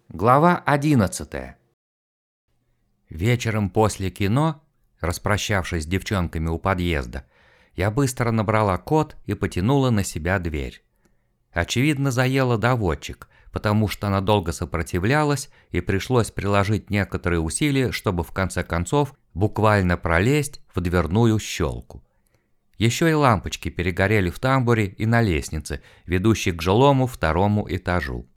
Глава 11. Вечером после кино, распрощавшись с девчонками у подъезда, я быстро набрала код и потянула на себя дверь. Очевидно, заела доводчик, потому что она долго сопротивлялась и пришлось приложить некоторые усилия, чтобы в конце концов буквально пролезть в дверную щелку. Еще и лампочки перегорели в тамбуре и на лестнице, ведущей к жилому второму этажу.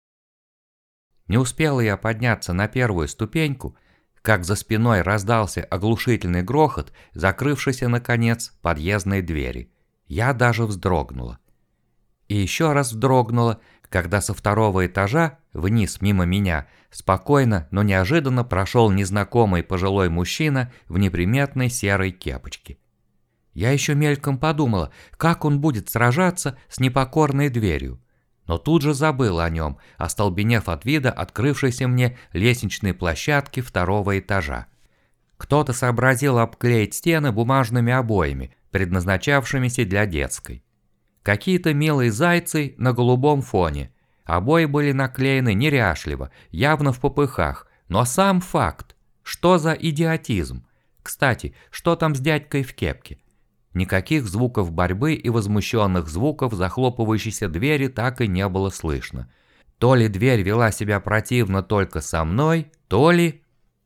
Не успела я подняться на первую ступеньку, как за спиной раздался оглушительный грохот, закрывшийся, наконец, подъездной двери. Я даже вздрогнула. И еще раз вздрогнула, когда со второго этажа, вниз мимо меня, спокойно, но неожиданно прошел незнакомый пожилой мужчина в неприметной серой кепочке. Я еще мельком подумала, как он будет сражаться с непокорной дверью. Но тут же забыла о нем, остолбенев от вида открывшейся мне лестничной площадки второго этажа. Кто-то сообразил обклеить стены бумажными обоями, предназначавшимися для детской. Какие-то милые зайцы на голубом фоне. Обои были наклеены неряшливо, явно в попыхах, но сам факт. Что за идиотизм? Кстати, что там с дядькой в кепке? Никаких звуков борьбы и возмущенных звуков захлопывающейся двери так и не было слышно. То ли дверь вела себя противно только со мной, то ли...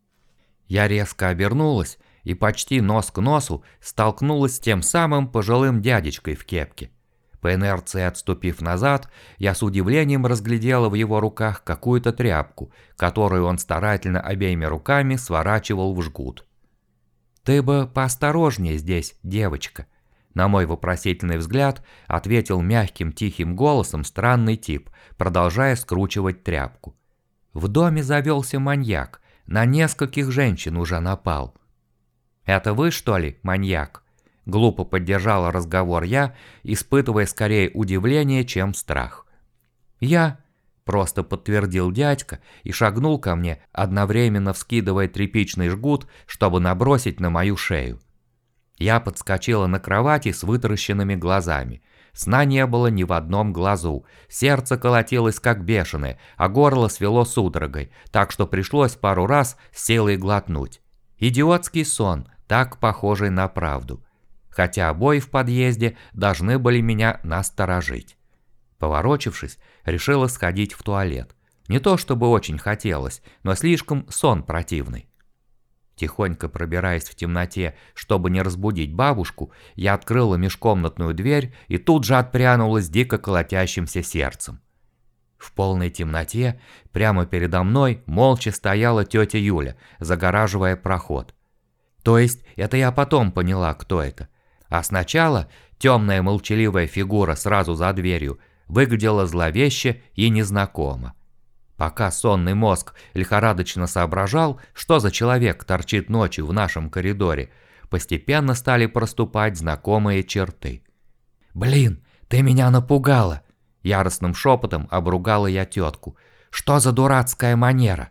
Я резко обернулась и почти нос к носу столкнулась с тем самым пожилым дядечкой в кепке. По инерции отступив назад, я с удивлением разглядела в его руках какую-то тряпку, которую он старательно обеими руками сворачивал в жгут. «Ты бы поосторожнее здесь, девочка», — на мой вопросительный взгляд ответил мягким тихим голосом странный тип, продолжая скручивать тряпку. «В доме завелся маньяк, на нескольких женщин уже напал». «Это вы, что ли, маньяк?» — глупо поддержала разговор я, испытывая скорее удивление, чем страх. «Я...» — просто подтвердил дядька и шагнул ко мне, одновременно вскидывая тряпичный жгут, чтобы набросить на мою шею. Я подскочила на кровати с вытаращенными глазами. Сна не было ни в одном глазу, сердце колотилось как бешеное, а горло свело судорогой, так что пришлось пару раз с силой глотнуть. Идиотский сон, так похожий на правду. Хотя обои в подъезде должны были меня насторожить. Поворочившись, решила сходить в туалет. Не то чтобы очень хотелось, но слишком сон противный. Тихонько пробираясь в темноте, чтобы не разбудить бабушку, я открыла межкомнатную дверь и тут же отпрянула с дико колотящимся сердцем. В полной темноте прямо передо мной молча стояла тетя Юля, загораживая проход. То есть это я потом поняла, кто это. А сначала темная молчаливая фигура сразу за дверью выглядела зловеще и незнакомо. Пока сонный мозг лихорадочно соображал, что за человек торчит ночью в нашем коридоре, постепенно стали проступать знакомые черты. «Блин, ты меня напугала!» Яростным шепотом обругала я тетку. «Что за дурацкая манера?»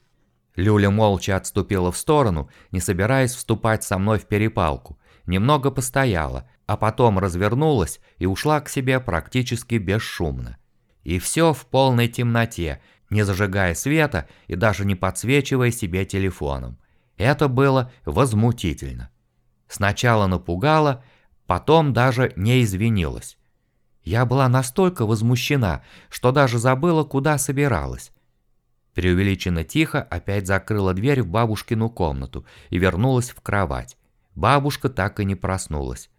Люля молча отступила в сторону, не собираясь вступать со мной в перепалку. Немного постояла, а потом развернулась и ушла к себе практически бесшумно. И все в полной темноте, не зажигая света и даже не подсвечивая себе телефоном. Это было возмутительно. Сначала напугала, потом даже не извинилась. Я была настолько возмущена, что даже забыла, куда собиралась. Преувеличенно тихо опять закрыла дверь в бабушкину комнату и вернулась в кровать. Бабушка так и не проснулась.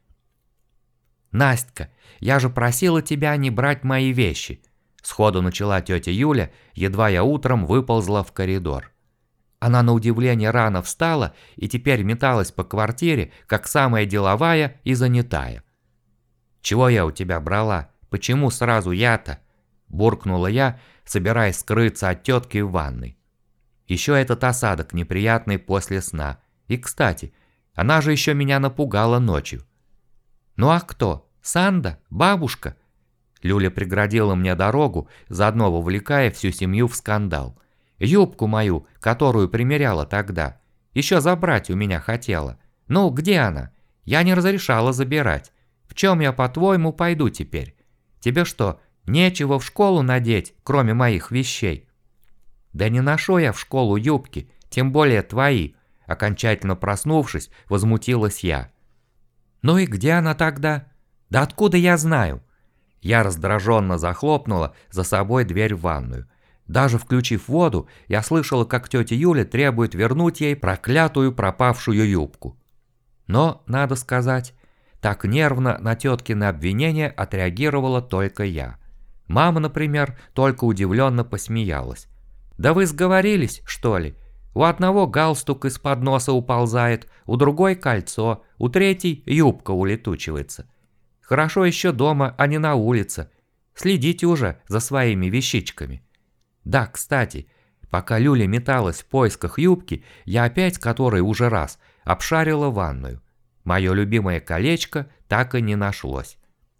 «Настя, я же просила тебя не брать мои вещи», — сходу начала тетя Юля, едва я утром выползла в коридор. Она на удивление рано встала и теперь металась по квартире, как самая деловая и занятая. «Чего я у тебя брала? Почему сразу я-то?» — буркнула я, собираясь скрыться от тетки в ванной. Еще этот осадок неприятный после сна. И, кстати, она же еще меня напугала ночью. «Ну а кто? Санда? Бабушка?» Люля преградила мне дорогу, заодно вовлекая всю семью в скандал. «Юбку мою, которую примеряла тогда, еще забрать у меня хотела. Ну, где она? Я не разрешала забирать. В чем я, по-твоему, пойду теперь? Тебе что, нечего в школу надеть, кроме моих вещей?» «Да не ношу я в школу юбки, тем более твои», окончательно проснувшись, возмутилась я. «Ну и где она тогда?» «Да откуда я знаю?» Я раздраженно захлопнула за собой дверь в ванную. Даже включив воду, я слышала, как тетя Юля требует вернуть ей проклятую пропавшую юбку. Но, надо сказать, так нервно на теткины обвинения отреагировала только я. Мама, например, только удивленно посмеялась. «Да вы сговорились, что ли? У одного галстук из-под носа уползает, у другой кольцо, у третьей юбка улетучивается. Хорошо еще дома, а не на улице. Следите уже за своими вещичками». Да, кстати, пока Люля металась в поисках юбки, я опять, который уже раз, обшарила ванную. Мое любимое колечко так и не нашлось.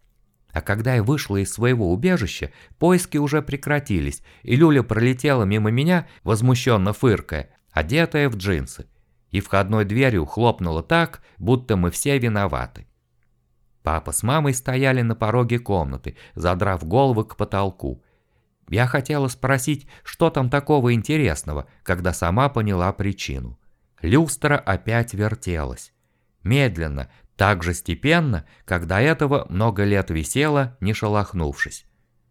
А когда я вышла из своего убежища, поиски уже прекратились, и Люля пролетела мимо меня, возмущенно фыркая, одетая в джинсы, и входной дверью хлопнула так, будто мы все виноваты. Папа с мамой стояли на пороге комнаты, задрав головы к потолку. Я хотела спросить, что там такого интересного, когда сама поняла причину. Люстра опять вертелась. Медленно, так же степенно, как до этого много лет висела, не шелохнувшись.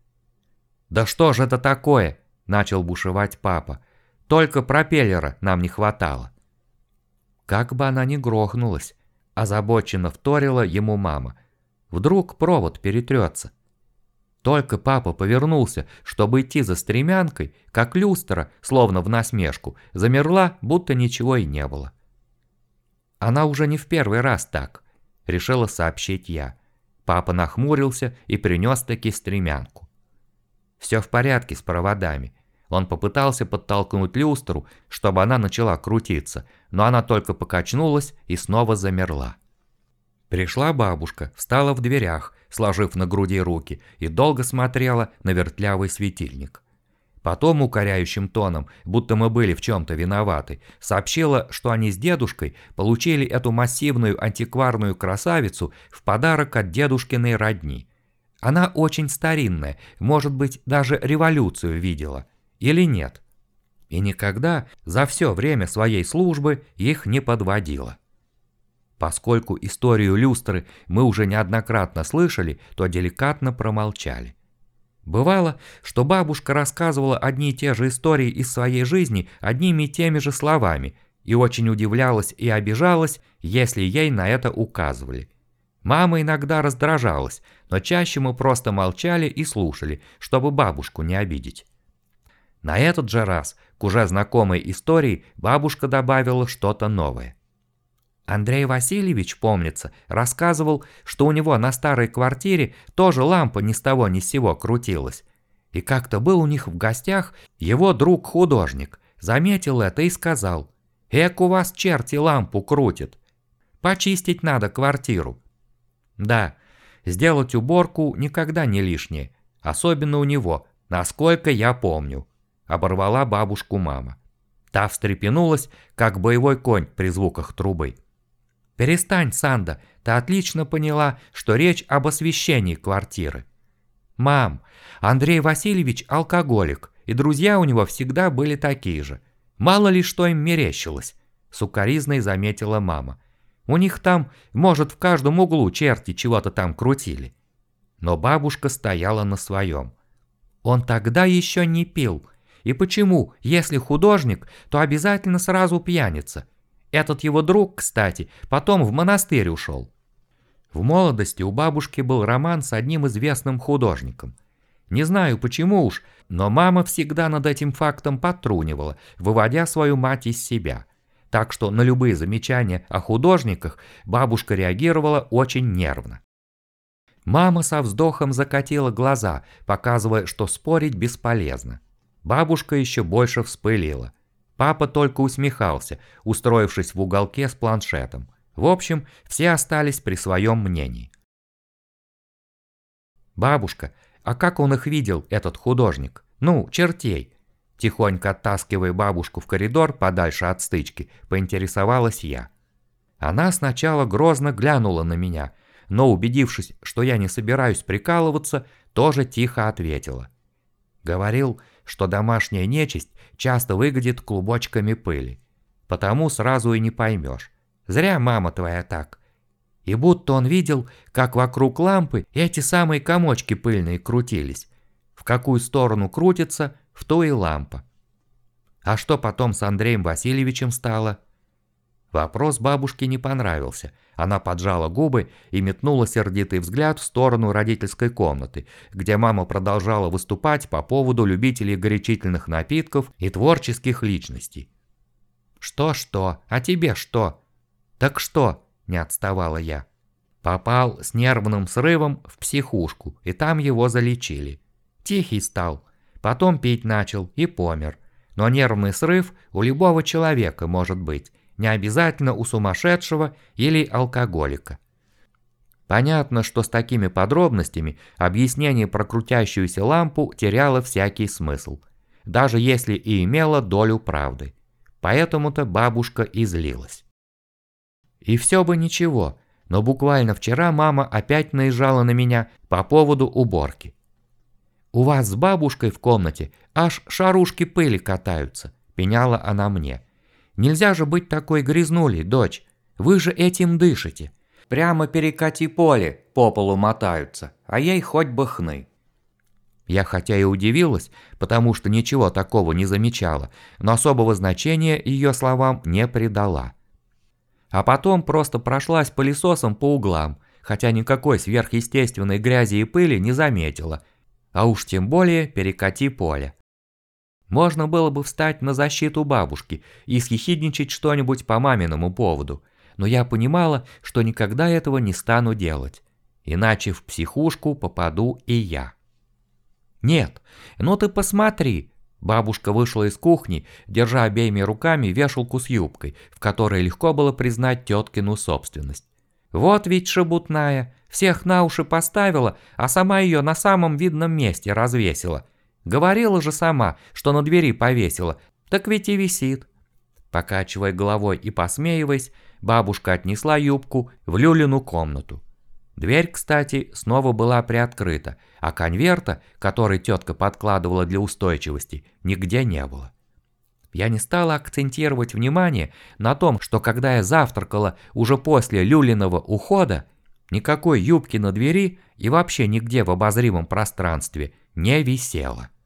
«Да что же это такое?» – начал бушевать папа. «Только пропеллера нам не хватало». Как бы она ни грохнулась, озабоченно вторила ему мама. Вдруг провод перетрется. Только папа повернулся, чтобы идти за стремянкой, как люстра, словно в насмешку, замерла, будто ничего и не было. «Она уже не в первый раз так», — решила сообщить я. Папа нахмурился и принес-таки стремянку. «Все в порядке с проводами». Он попытался подтолкнуть люстру, чтобы она начала крутиться, но она только покачнулась и снова замерла. Пришла бабушка, встала в дверях, сложив на груди руки, и долго смотрела на вертлявый светильник. Потом укоряющим тоном, будто мы были в чем-то виноваты, сообщила, что они с дедушкой получили эту массивную антикварную красавицу в подарок от дедушкиной родни. Она очень старинная, может быть, даже революцию видела. Или нет? И никогда за все время своей службы их не подводила. Поскольку историю люстры мы уже неоднократно слышали, то деликатно промолчали. Бывало, что бабушка рассказывала одни и те же истории из своей жизни одними и теми же словами и очень удивлялась и обижалась, если ей на это указывали. Мама иногда раздражалась, но чаще мы просто молчали и слушали, чтобы бабушку не обидеть. На этот же раз к уже знакомой истории бабушка добавила что-то новое. Андрей Васильевич, помнится, рассказывал, что у него на старой квартире тоже лампа ни с того ни с сего крутилась. И как-то был у них в гостях его друг-художник, заметил это и сказал: «Эк, у вас черти лампу крутят. Почистить надо квартиру». Да, сделать уборку никогда не лишнее, особенно у него, насколько я помню, оборвала бабушку мама. Та встрепенулась, как боевой конь при звуках трубы. «Перестань, Санда, ты отлично поняла, что речь об освещении квартиры». «Мам, Андрей Васильевич алкоголик, и друзья у него всегда были такие же. Мало ли что им мерещилось», — сукоризной заметила мама. «У них там, может, в каждом углу черти чего-то там крутили». Но бабушка стояла на своем. «Он тогда еще не пил. И почему, если художник, то обязательно сразу пьяница? Этот его друг, кстати, потом в монастырь ушел». В молодости у бабушки был роман с одним известным художником. Не знаю почему уж, но мама всегда над этим фактом подтрунивала, выводя свою мать из себя. Так что на любые замечания о художниках бабушка реагировала очень нервно. Мама со вздохом закатила глаза, показывая, что спорить бесполезно. Бабушка еще больше вспылила. Папа только усмехался, устроившись в уголке с планшетом. В общем, все остались при своем мнении. «Бабушка, а как он их видел, этот художник? Ну, чертей?» Тихонько оттаскивая бабушку в коридор подальше от стычки, поинтересовалась я. Она сначала грозно глянула на меня, но, убедившись, что я не собираюсь прикалываться, тоже тихо ответила. Говорил, что домашняя нечисть часто выглядит клубочками пыли. Потому сразу и не поймешь. Зря мама твоя так. И будто он видел, как вокруг лампы эти самые комочки пыльные крутились. В какую сторону крутится, в ту и лампа. А что потом с Андреем Васильевичем стало? Вопрос бабушке не понравился. Она поджала губы и метнула сердитый взгляд в сторону родительской комнаты, где мама продолжала выступать по поводу любителей горячительных напитков и творческих личностей. «Что-что? А тебе что?» «Так что?» – не отставала я. Попал с нервным срывом в психушку, и там его залечили. Тихий стал, потом пить начал и помер. Но нервный срыв у любого человека может быть, не обязательно у сумасшедшего или алкоголика. Понятно, что с такими подробностями объяснение про крутящуюся лампу теряло всякий смысл, даже если и имело долю правды. Поэтому-то бабушка и злилась. И все бы ничего, но буквально вчера мама опять наезжала на меня по поводу уборки. «У вас с бабушкой в комнате аж шарушки пыли катаются», – пеняла она мне. «Нельзя же быть такой грязнулей, дочь. Вы же этим дышите. Прямо перекати поле по полу мотаются, а ей хоть бы хны». Я хотя и удивилась, потому что ничего такого не замечала, но особого значения ее словам не придала. А потом просто прошлась пылесосом по углам, хотя никакой сверхъестественной грязи и пыли не заметила, а уж тем более перекати поле. Можно было бы встать на защиту бабушки и съехидничать что-нибудь по маминому поводу, но я понимала, что никогда этого не стану делать, иначе в психушку попаду и я. «Нет, ну ты посмотри!» Бабушка вышла из кухни, держа обеими руками вешалку с юбкой, в которой легко было признать теткину собственность. «Вот ведь шебутная, всех на уши поставила, а сама ее на самом видном месте развесила. Говорила же сама, что на двери повесила, так ведь и висит». Покачивая головой и посмеиваясь, бабушка отнесла юбку в Люлину комнату. Дверь, кстати, снова была приоткрыта, а конверта, который тетка подкладывала для устойчивости, нигде не было. Я не стала акцентировать внимание на том, что когда я завтракала уже после Люлиного ухода, никакой юбки на двери и вообще нигде в обозримом пространстве не висело.